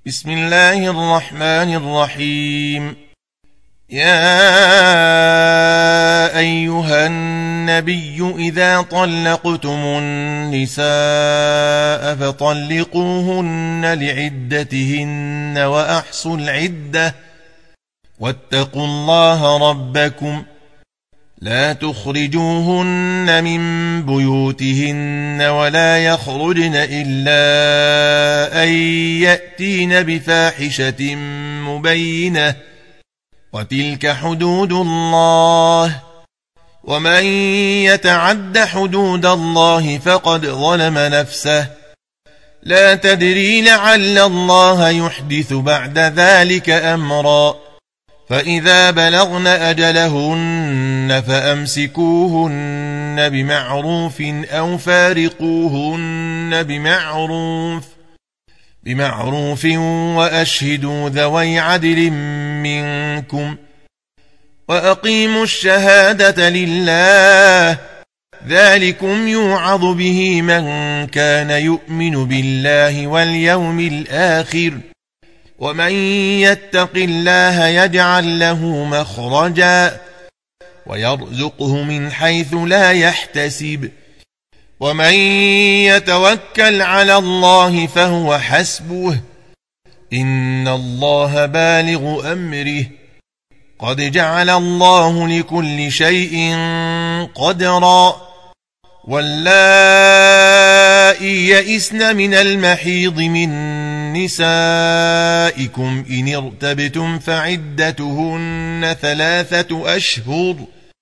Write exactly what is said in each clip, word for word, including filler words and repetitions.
بسم الله الرحمن الرحيم. يا أيها النبي إذا طلقتم النساء فطلقوهن لعدتهن وأحصوا العدة واتقوا الله ربكم لا تخرجوهن من بيوتهن ولا يخرجن إلا أن يأتين بفاحشة مبينة وتلك حدود الله ومن يتعد حدود الله فقد ظلم نفسه لا تدري لعل الله يحدث بعد ذلك أمرا فإذا بلغن أجلهن فأمسكوهن بمعروف أو فارقوهن بمعروف بمعروف وأشهدوا ذوي عدل منكم وأقيموا الشهادة لله ذلكم يوعظ به من كان يؤمن بالله واليوم الآخر ومن يتق الله يجعل له مخرجا ويرزقه من حيث لا يحتسب ومن يتوكل على الله فهو حسبه إن الله بالغ أمره قد جعل الله لكل شيء قدرا واللائي يئسن من المحيض من نسائكم إن ارتبتم فعدتهن ثلاثة أشهر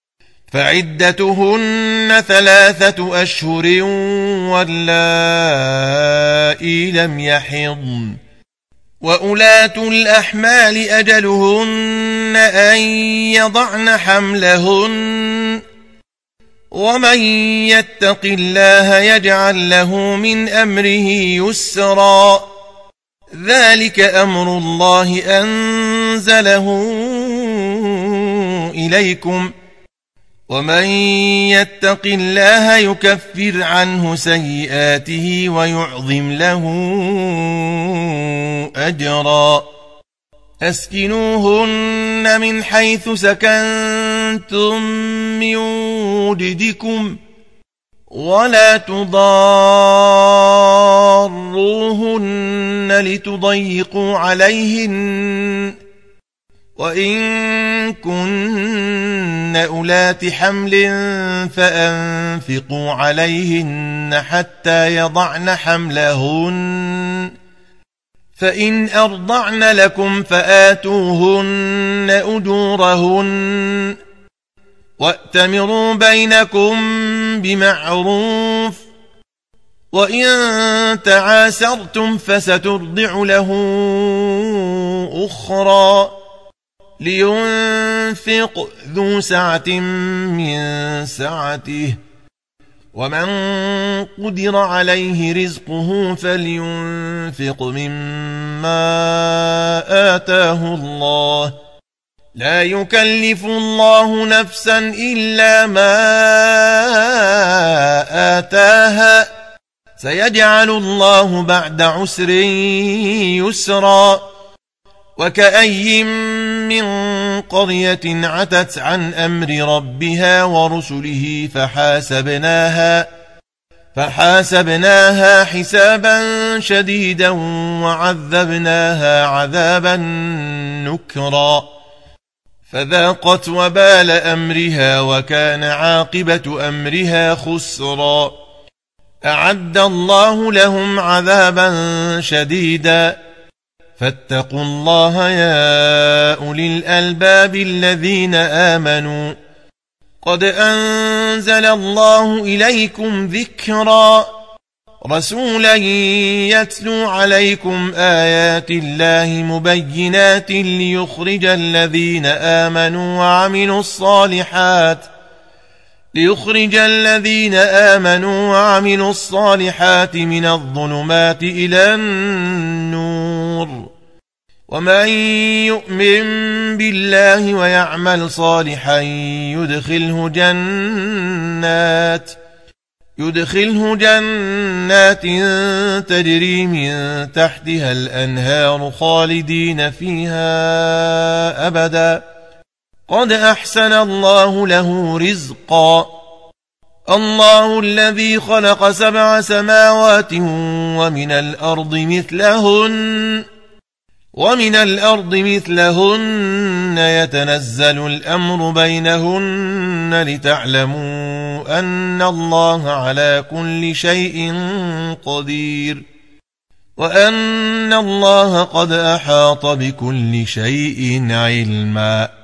فعدتهن ثلاثة أشهر واللائي لم يحضن وأولاة الأحمال أجلهن أن يضعن حملهن ومن يتق الله يجعل له من أمره يسرا ذلك أمر الله أنزله إليكم ومن يتق الله يكفر عنه سيئاته ويعظم له أجرا أسكنوهن من حيث سكنتم من وجدكم ولا تضاروهن لتضيقوا عليهن وإن كن أولات حمل فأنفقوا عليهن حتى يضعن حملهن فإن أرضعن لكم فآتوهن أجورهن وأتمروا بينكم بمعروف وإن تعاسرتم فسترضع له أخرى لينفق ذو سعة من سعته ومن قدر عليه رزقه فلينفق مما آتاه الله لا يكلف الله نفسا إلا ما آتاها سيجعل الله بعد عسر يسرا وكأي من قرية عتت عن أمر ربها ورسله فحاسبناها فحاسبناها حسابا شديدا وعذبناها عذابا نكرا فذاقت وبال أمرها وكان عاقبة أمرها خسرا أعد الله لهم عذابا شديدا فاتقوا الله يا أولي الألباب الذين آمنوا قد أنزل الله إليكم ذكرا رسولا يتلو عليكم آيات الله مبينات ليخرج الذين آمنوا وعملوا الصالحات ليخرج الذين آمنوا وعملوا الصالحات من الظلمات إلى النور ومن يؤمن بالله ويعمل صالحا يدخله جنات يدخله جنات تجري من تحتها الأنهار خالدين فيها أبدا قد أحسن الله له رزقا الله الذي خلق سبع سماوات ومن الأرض مثلهن ومن الأرض مثلهن يتنزل الأمر بينهن لتعلموا أن الله على كل شيء قدير وأن الله قد أحاط بكل شيء علما.